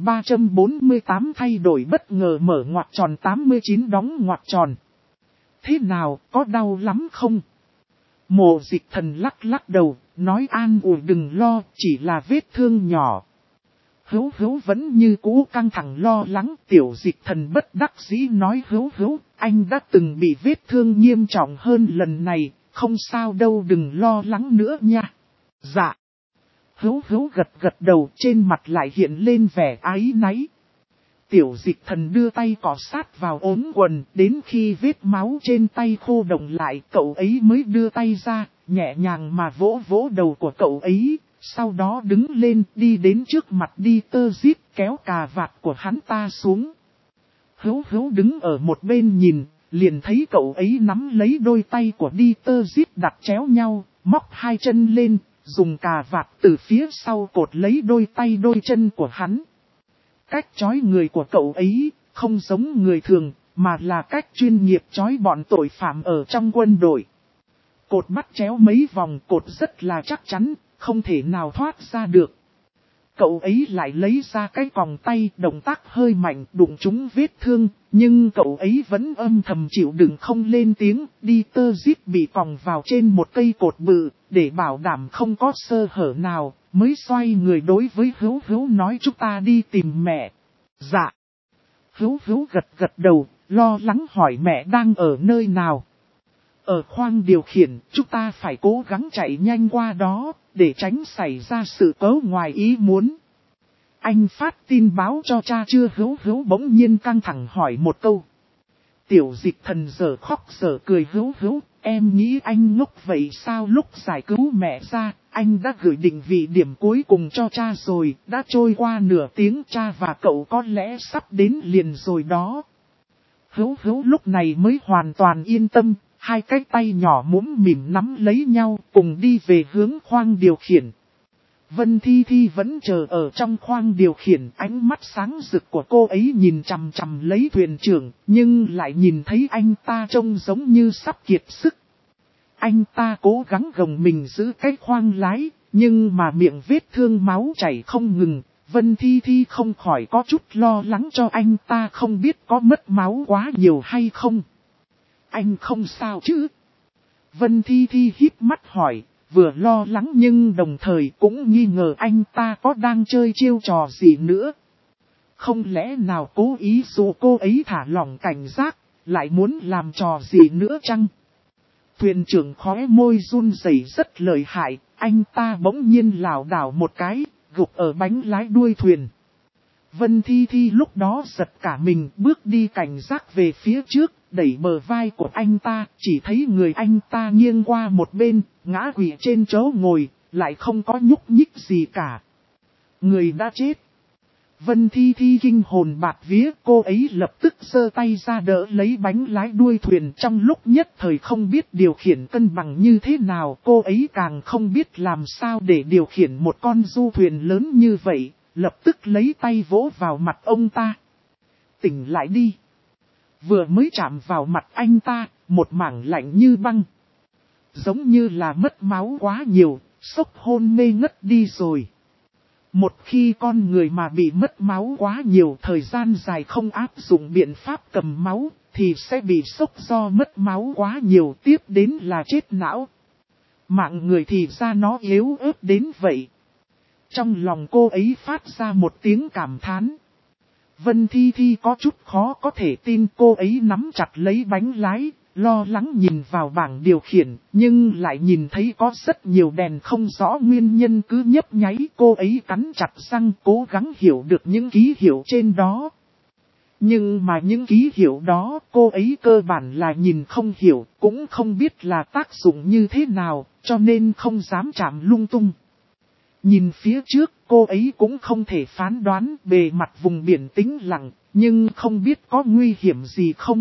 3348 thay đổi bất ngờ mở ngoặc tròn 89 đóng ngoặc tròn. Thế nào, có đau lắm không? Mộ Dịch Thần lắc lắc đầu, nói an ủi đừng lo, chỉ là vết thương nhỏ. Hữu Hữu vẫn như cũ căng thẳng lo lắng, Tiểu Dịch Thần bất đắc dĩ nói Hữu Hữu, anh đã từng bị vết thương nghiêm trọng hơn lần này, không sao đâu đừng lo lắng nữa nha. Dạ. Hữu Hữu gật gật đầu trên mặt lại hiện lên vẻ áy náy. Tiểu Dịch Thần đưa tay cọ sát vào ống quần, đến khi vết máu trên tay khô đồng lại cậu ấy mới đưa tay ra, nhẹ nhàng mà vỗ vỗ đầu của cậu ấy. Sau đó đứng lên đi đến trước mặt đi tơ giít kéo cà vạt của hắn ta xuống. Hữu Hữu đứng ở một bên nhìn, liền thấy cậu ấy nắm lấy đôi tay của đi tơ giít đặt chéo nhau, móc hai chân lên, dùng cà vạt từ phía sau cột lấy đôi tay đôi chân của hắn. Cách trói người của cậu ấy không giống người thường, mà là cách chuyên nghiệp trói bọn tội phạm ở trong quân đội. Cột bắt chéo mấy vòng cột rất là chắc chắn, không thể nào thoát ra được. cậu ấy lại lấy ra cái còng tay, động tác hơi mạnh, đụng trúng vết thương, nhưng cậu ấy vẫn âm thầm chịu đựng không lên tiếng, đi tơ zip bị còng vào trên một cây cột bự, để bảo đảm không có sơ hở nào, mới xoay người đối với Hữu Hữu nói chúng ta đi tìm mẹ. Dạ. Hữu Hữu gật gật đầu, lo lắng hỏi mẹ đang ở nơi nào. Ở khoang điều khiển, chúng ta phải cố gắng chạy nhanh qua đó, để tránh xảy ra sự cố ngoài ý muốn. Anh phát tin báo cho cha chưa? Hữu Hữu bỗng nhiên căng thẳng hỏi một câu. Tiểu Dịch Thần giờ khóc giờ cười. Hữu Hữu, em nghĩ anh ngốc vậy sao? Lúc giải cứu mẹ ra, anh đã gửi định vị điểm cuối cùng cho cha rồi, đã trôi qua nửa tiếng, cha và cậu có lẽ sắp đến liền rồi đó. Hữu Hữu lúc này mới hoàn toàn yên tâm, hai cái tay nhỏ mũm mỉm nắm lấy nhau cùng đi về hướng khoang điều khiển. Vân Thi Thi vẫn chờ ở trong khoang điều khiển, ánh mắt sáng rực của cô ấy nhìn chằm chằm lấy thuyền trưởng, nhưng lại nhìn thấy anh ta trông giống như sắp kiệt sức. Anh ta cố gắng gồng mình giữ cái khoang lái, nhưng mà miệng vết thương máu chảy không ngừng. Vân Thi Thi không khỏi có chút lo lắng cho anh ta, không biết có mất máu quá nhiều hay không. Anh không sao chứ? Vân Thi Thi híp mắt hỏi, vừa lo lắng nhưng đồng thời cũng nghi ngờ anh ta có đang chơi chiêu trò gì nữa. Không lẽ nào cố ý dụ cô ấy thả lỏng cảnh giác, lại muốn làm trò gì nữa chăng? Thuyền trưởng khóe môi run rẩy rất lợi hại, anh ta bỗng nhiên lảo đảo một cái, gục ở bánh lái đuôi thuyền. Vân Thi Thi lúc đó giật cả mình, bước đi cảnh giác về phía trước, đẩy bờ vai của anh ta, chỉ thấy người anh ta nghiêng qua một bên, ngã quỵ trên chỗ ngồi, lại không có nhúc nhích gì cả. Người đã chết. Vân Thi Thi kinh hồn bạt vía, cô ấy lập tức giơ tay ra đỡ lấy bánh lái đuôi thuyền, trong lúc nhất thời không biết điều khiển cân bằng như thế nào, cô ấy càng không biết làm sao để điều khiển một con du thuyền lớn như vậy, lập tức lấy tay vỗ vào mặt ông ta. Tỉnh lại đi. Vừa mới chạm vào mặt anh ta, một mảng lạnh như băng. Giống như là mất máu quá nhiều, sốc hôn mê ngất đi rồi. Một khi con người mà bị mất máu quá nhiều, thời gian dài không áp dụng biện pháp cầm máu, thì sẽ bị sốc do mất máu quá nhiều, tiếp đến là chết não. Mạng người thì ra nó yếu ớt đến vậy. Trong lòng cô ấy phát ra một tiếng cảm thán. Vân Thi Thi có chút khó có thể tin, cô ấy nắm chặt lấy bánh lái, lo lắng nhìn vào bảng điều khiển, nhưng lại nhìn thấy có rất nhiều đèn không rõ nguyên nhân cứ nhấp nháy. Cô ấy cắn chặt răng cố gắng hiểu được những ký hiệu trên đó. Nhưng mà những ký hiệu đó cô ấy cơ bản là nhìn không hiểu, cũng không biết là tác dụng như thế nào, cho nên không dám chạm lung tung. Nhìn phía trước, cô ấy cũng không thể phán đoán, bề mặt vùng biển tĩnh lặng, nhưng không biết có nguy hiểm gì không.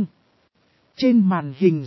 Trên màn hình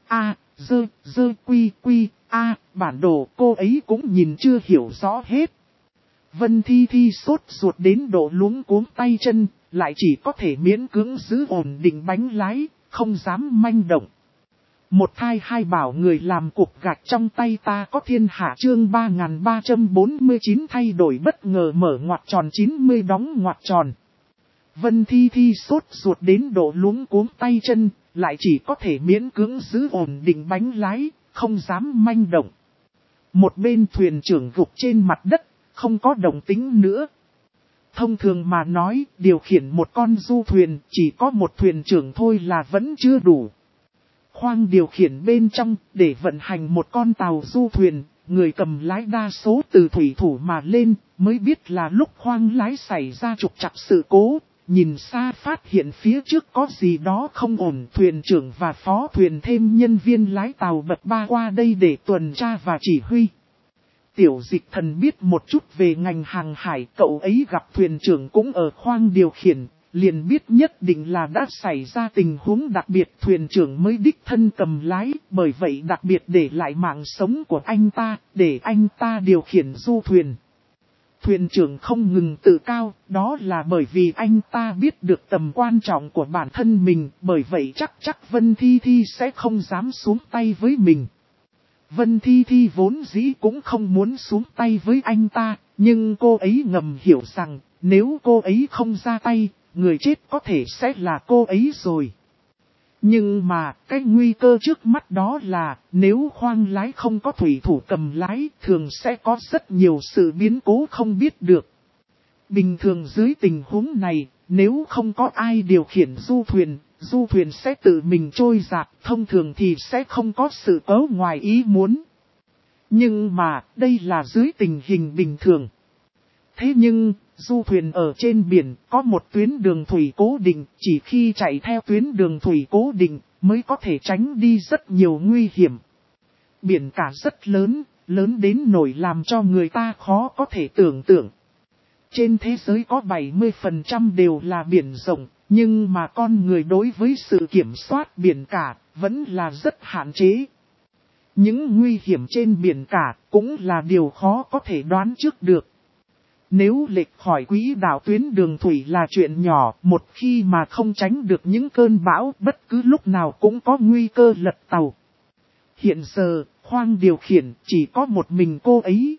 bản đồ cô ấy cũng nhìn chưa hiểu rõ hết. Vân Thi Thi sốt ruột đến độ luống cuống tay chân, lại chỉ có thể miễn cưỡng giữ ổn định bánh lái, không dám manh động. Một thai hai bảo người làm cục gạch trong tay ta có thiên hạ. Chương 3349 thay đổi bất ngờ mở ngoặc tròn 90 đóng ngoặc tròn. Vân Thi Thi sốt ruột đến độ luống cuống tay chân, lại chỉ có thể miễn cưỡng giữ ổn định bánh lái, không dám manh động. Một bên thuyền trưởng gục trên mặt đất, không có động tĩnh nữa. Thông thường mà nói, điều khiển một con du thuyền chỉ có một thuyền trưởng thôi là vẫn chưa đủ. Khoang điều khiển bên trong, để vận hành một con tàu du thuyền, người cầm lái đa số từ thủy thủ mà lên, mới biết là lúc khoang lái xảy ra trục trặc sự cố, nhìn xa phát hiện phía trước có gì đó không ổn. Thuyền trưởng và phó thuyền thêm nhân viên lái tàu bậc 3 qua đây để tuần tra và chỉ huy. Tiểu Dịch Thần biết một chút về ngành hàng hải, cậu ấy gặp thuyền trưởng cũng ở khoang điều khiển, liền biết nhất định là đã xảy ra tình huống đặc biệt, thuyền trưởng mới đích thân cầm lái, bởi vậy đặc biệt để lại mạng sống của anh ta, để anh ta điều khiển du thuyền. Thuyền trưởng không ngừng tự cao, đó là bởi vì anh ta biết được tầm quan trọng của bản thân mình, bởi vậy chắc Vân Thi Thi sẽ không dám xuống tay với mình. Vân Thi Thi vốn dĩ cũng không muốn xuống tay với anh ta, Nhưng cô ấy ngầm hiểu rằng, nếu cô ấy không ra tay, người chết có thể sẽ là cô ấy rồi. Nhưng mà, cái nguy cơ trước mắt đó là, nếu khoang lái không có thủy thủ cầm lái, thường sẽ có rất nhiều sự biến cố không biết được. Bình thường dưới tình huống này, nếu không có ai điều khiển du thuyền sẽ tự mình trôi dạt, thông thường thì sẽ không có sự cố ngoài ý muốn. Nhưng mà, đây là dưới tình hình bình thường. Thế nhưng, du thuyền ở trên biển có một tuyến đường thủy cố định, chỉ khi chạy theo tuyến đường thủy cố định mới có thể tránh đi rất nhiều nguy hiểm. Biển cả rất lớn, lớn đến nỗi làm cho người ta khó có thể tưởng tượng. Trên thế giới có 70% đều là biển rộng, nhưng mà con người đối với sự kiểm soát biển cả vẫn là rất hạn chế. Những nguy hiểm trên biển cả cũng là điều khó có thể đoán trước được. Nếu lệch khỏi quỹ đạo tuyến đường thủy là chuyện nhỏ, một khi mà không tránh được những cơn bão, bất cứ lúc nào cũng có nguy cơ lật tàu. Hiện giờ, khoang điều khiển chỉ có một mình cô ấy.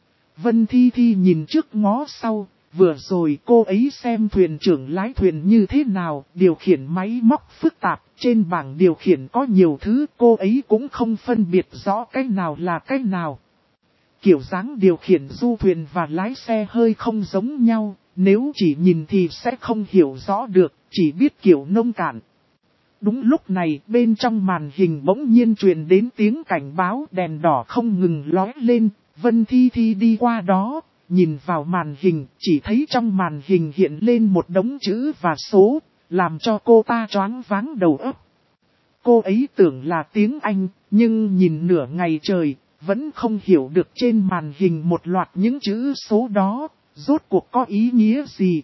Vân Thi Thi nhìn trước ngó sau, vừa rồi cô ấy xem thuyền trưởng lái thuyền như thế nào, điều khiển máy móc phức tạp, trên bảng điều khiển có nhiều thứ cô ấy cũng không phân biệt rõ cái nào là cái nào. Kiểu dáng điều khiển du thuyền và lái xe hơi không giống nhau, nếu chỉ nhìn thì sẽ không hiểu rõ được, chỉ biết kiểu nông cạn. Đúng lúc này, bên trong màn hình bỗng nhiên truyền đến tiếng cảnh báo đèn đỏ không ngừng lóe lên, Vân Thi Thi đi qua đó, nhìn vào màn hình, chỉ thấy trong màn hình hiện lên một đống chữ và số, làm cho cô ta choáng váng đầu óc. Cô ấy tưởng là tiếng Anh, nhưng nhìn nửa ngày trời, vẫn không hiểu được trên màn hình một loạt những chữ số đó, rốt cuộc có ý nghĩa gì.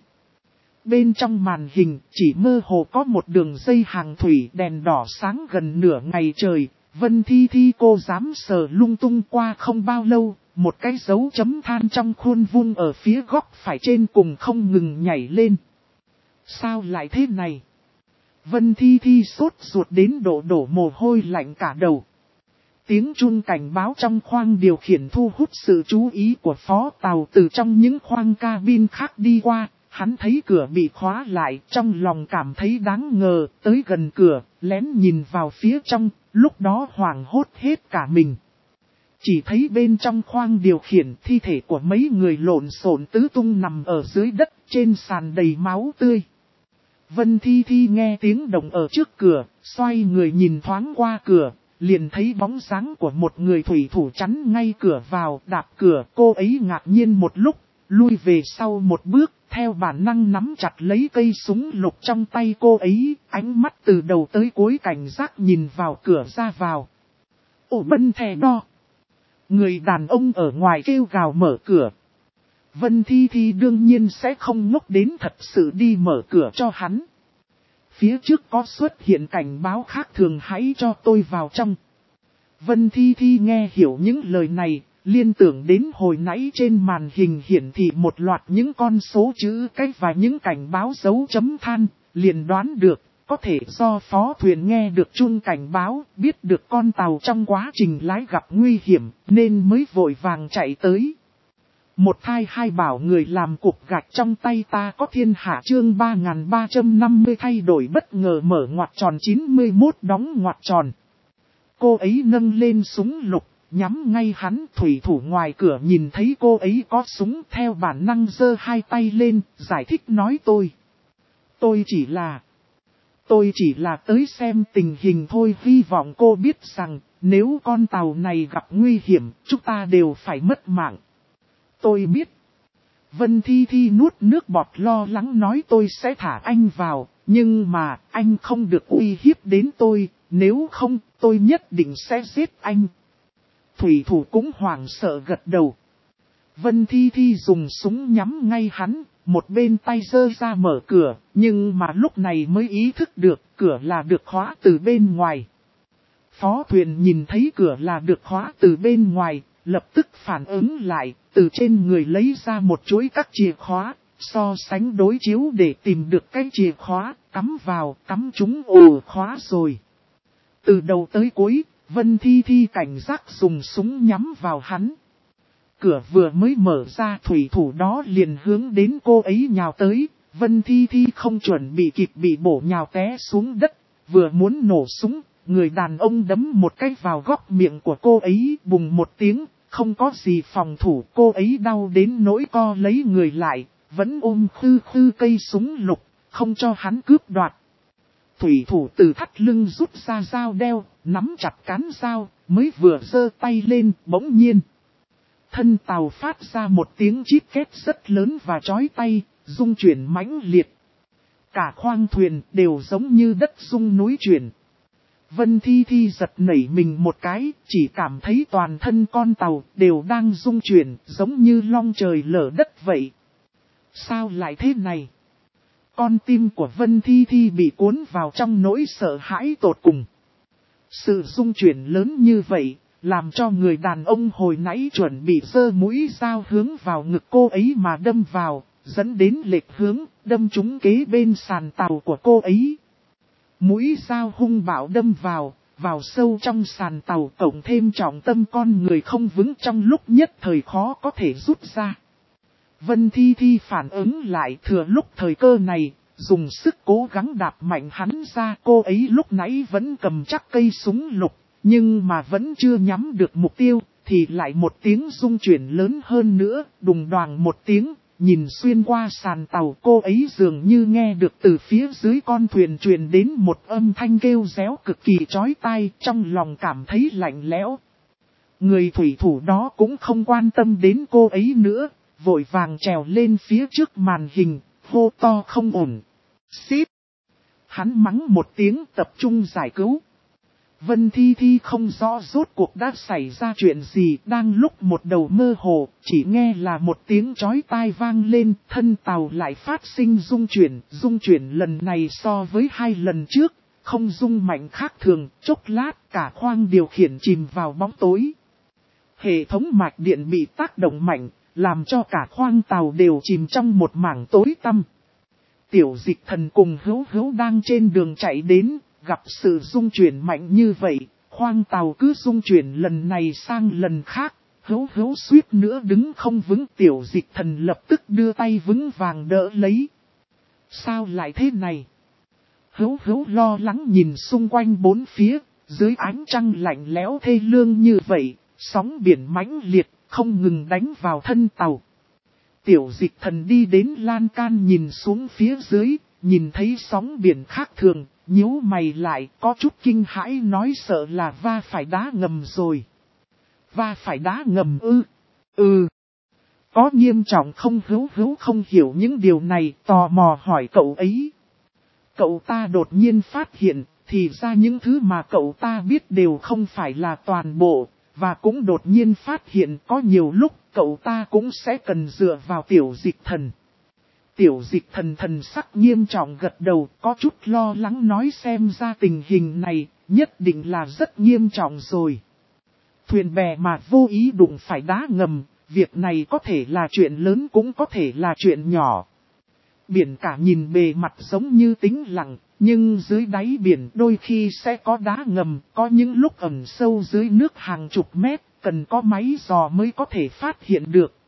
Bên trong màn hình chỉ mơ hồ có một đường dây hàng thủy đèn đỏ sáng gần nửa ngày trời, Vân Thi Thi cô dám sờ lung tung qua không bao lâu, một cái dấu chấm than trong khuôn vuông ở phía góc phải trên cùng không ngừng nhảy lên. Sao lại thế này? Vân Thi Thi sốt ruột đến độ đổ mồ hôi lạnh cả đầu. Tiếng chuông cảnh báo trong khoang điều khiển thu hút sự chú ý của phó tàu từ trong những khoang cabin khác đi qua. Hắn thấy cửa bị khóa lại, trong lòng cảm thấy đáng ngờ, tới gần cửa, lén nhìn vào phía trong, lúc đó hoảng hốt hết cả mình. Chỉ thấy bên trong khoang điều khiển thi thể của mấy người lộn xộn tứ tung nằm ở dưới đất, trên sàn đầy máu tươi. Vân Thi Thi nghe tiếng động ở trước cửa, xoay người nhìn thoáng qua cửa, liền thấy bóng dáng của một người thủy thủ chắn ngay cửa vào, đạp cửa. Cô ấy ngạc nhiên một lúc, lui về sau một bước, theo bản năng nắm chặt lấy cây súng lục trong tay cô ấy, ánh mắt từ đầu tới cuối cảnh giác nhìn vào cửa ra vào. Ồ bân thè đo! Người đàn ông ở ngoài kêu gào mở cửa. Vân Thi Thi đương nhiên sẽ không ngốc đến thật sự đi mở cửa cho hắn. Phía trước có xuất hiện cảnh báo khác thường, hãy cho tôi vào trong. Vân Thi Thi nghe hiểu những lời này, liên tưởng đến hồi nãy trên màn hình hiển thị một loạt những con số chữ cái và những cảnh báo dấu chấm than, liền đoán được, có thể do phó thuyền nghe được chuông cảnh báo, biết được con tàu trong quá trình lái gặp nguy hiểm, nên mới vội vàng chạy tới. Một thai hai bảo người làm cục gạch trong tay ta có thiên hạ chương 3350 thay đổi bất ngờ mở ngoặc tròn 91 đóng ngoặc tròn. Cô ấy nâng lên súng lục, nhắm ngay hắn. Thủy thủ ngoài cửa nhìn thấy cô ấy có súng theo bản năng giơ hai tay lên, giải thích nói Tôi chỉ là tới xem tình hình thôi, hy vọng cô biết rằng, nếu con tàu này gặp nguy hiểm, chúng ta đều phải mất mạng. Tôi biết. Vân Thi Thi nuốt nước bọt lo lắng nói tôi sẽ thả anh vào, nhưng mà anh không được uy hiếp đến tôi, nếu không tôi nhất định sẽ giết anh. Thủy thủ cũng hoảng sợ gật đầu. Vân Thi Thi dùng súng nhắm ngay hắn, một bên tay giơ ra mở cửa, nhưng mà lúc này mới ý thức được cửa là được khóa từ bên ngoài. Phó thuyền nhìn thấy cửa là được khóa từ bên ngoài, lập tức phản ứng lại, từ trên người lấy ra một chuỗi các chìa khóa, so sánh đối chiếu để tìm được cái chìa khóa, cắm vào, cắm chúng ổ khóa rồi. Từ đầu tới cuối, Vân Thi Thi cảnh giác dùng súng nhắm vào hắn. Cửa vừa mới mở ra, thủy thủ đó liền hướng đến cô ấy nhào tới. Vân Thi Thi không chuẩn bị kịp bị bổ nhào té xuống đất. Vừa muốn nổ súng, người đàn ông đấm một cái vào góc miệng của cô ấy, bùng một tiếng. Không có gì phòng thủ, cô ấy đau đến nỗi co lấy người lại, vẫn ôm khư khư cây súng lục, không cho hắn cướp đoạt. Thủy thủ từ thắt lưng rút ra dao đeo, nắm chặt cán dao, mới vừa giơ tay lên, bỗng nhiên. Thân tàu phát ra một tiếng chít két rất lớn và chói tay, rung chuyển mãnh liệt. Cả khoang thuyền đều giống như đất rung núi chuyển. Vân Thi Thi giật nảy mình một cái, chỉ cảm thấy toàn thân con tàu đều đang rung chuyển, giống như long trời lở đất vậy. Sao lại thế này? Con tim của Vân Thi Thi bị cuốn vào trong nỗi sợ hãi tột cùng. Sự rung chuyển lớn như vậy, làm cho người đàn ông hồi nãy chuẩn bị giơ mũi dao hướng vào ngực cô ấy mà đâm vào, dẫn đến lệch hướng, đâm trúng kế bên sàn tàu của cô ấy. Mũi dao hung bạo đâm vào sâu trong sàn tàu, cộng thêm trọng tâm con người không vững trong lúc nhất thời khó có thể rút ra. Vân Thi Thi phản ứng lại thừa lúc thời cơ này, dùng sức cố gắng đạp mạnh hắn ra. Cô ấy lúc nãy vẫn cầm chắc cây súng lục, nhưng mà vẫn chưa nhắm được mục tiêu, thì lại một tiếng rung chuyển lớn hơn nữa, đùng đoàng một tiếng. Nhìn xuyên qua sàn tàu, cô ấy dường như nghe được từ phía dưới con thuyền truyền đến một âm thanh kêu réo cực kỳ chói tai, trong lòng cảm thấy lạnh lẽo. Người thủy thủ đó cũng không quan tâm đến cô ấy nữa, vội vàng trèo lên phía trước màn hình, hô to không ổn. Xít! Hắn mắng một tiếng tập trung giải cứu. Vân Thi Thi không rõ rốt cuộc đã xảy ra chuyện gì, đang lúc một đầu mơ hồ, chỉ nghe là một tiếng chói tai vang lên, thân tàu lại phát sinh rung chuyển lần này so với hai lần trước, không rung mạnh khác thường, chốc lát cả khoang điều khiển chìm vào bóng tối. Hệ thống mạch điện bị tác động mạnh, làm cho cả khoang tàu đều chìm trong một mảng tối tăm. Tiểu Dịch Thần cùng Hữu Hữu đang trên đường chạy đến. Gặp sự rung chuyển mạnh như vậy, khoang tàu cứ rung chuyển lần này sang lần khác, Hữu Hữu suýt nữa đứng không vững. Tiểu Dịch Thần lập tức đưa tay vững vàng đỡ lấy. Sao lại thế này? Hữu Hữu lo lắng nhìn xung quanh bốn phía, dưới ánh trăng lạnh lẽo thê lương như vậy, sóng biển mãnh liệt, không ngừng đánh vào thân tàu. Tiểu Dịch Thần đi đến lan can nhìn xuống phía dưới, nhìn thấy sóng biển khác thường. Nhíu mày lại, có chút kinh hãi nói sợ là va phải đá ngầm rồi. Va phải đá ngầm ư? Ừ. Có nghiêm trọng không? Hữu Hữu không hiểu những điều này, tò mò hỏi cậu ấy. Cậu ta đột nhiên phát hiện, thì ra những thứ mà cậu ta biết đều không phải là toàn bộ, và cũng đột nhiên phát hiện có nhiều lúc cậu ta cũng sẽ cần dựa vào Tiểu Dịch Thần. Tiểu Dịch Thần thần sắc nghiêm trọng gật đầu, có chút lo lắng nói xem ra tình hình này nhất định là rất nghiêm trọng rồi. Thuyền bè mà vô ý đụng phải đá ngầm, việc này có thể là chuyện lớn cũng có thể là chuyện nhỏ. Biển cả nhìn bề mặt giống như tĩnh lặng, nhưng dưới đáy biển đôi khi sẽ có đá ngầm, có những lúc ẩn sâu dưới nước hàng chục mét, cần có máy dò mới có thể phát hiện được.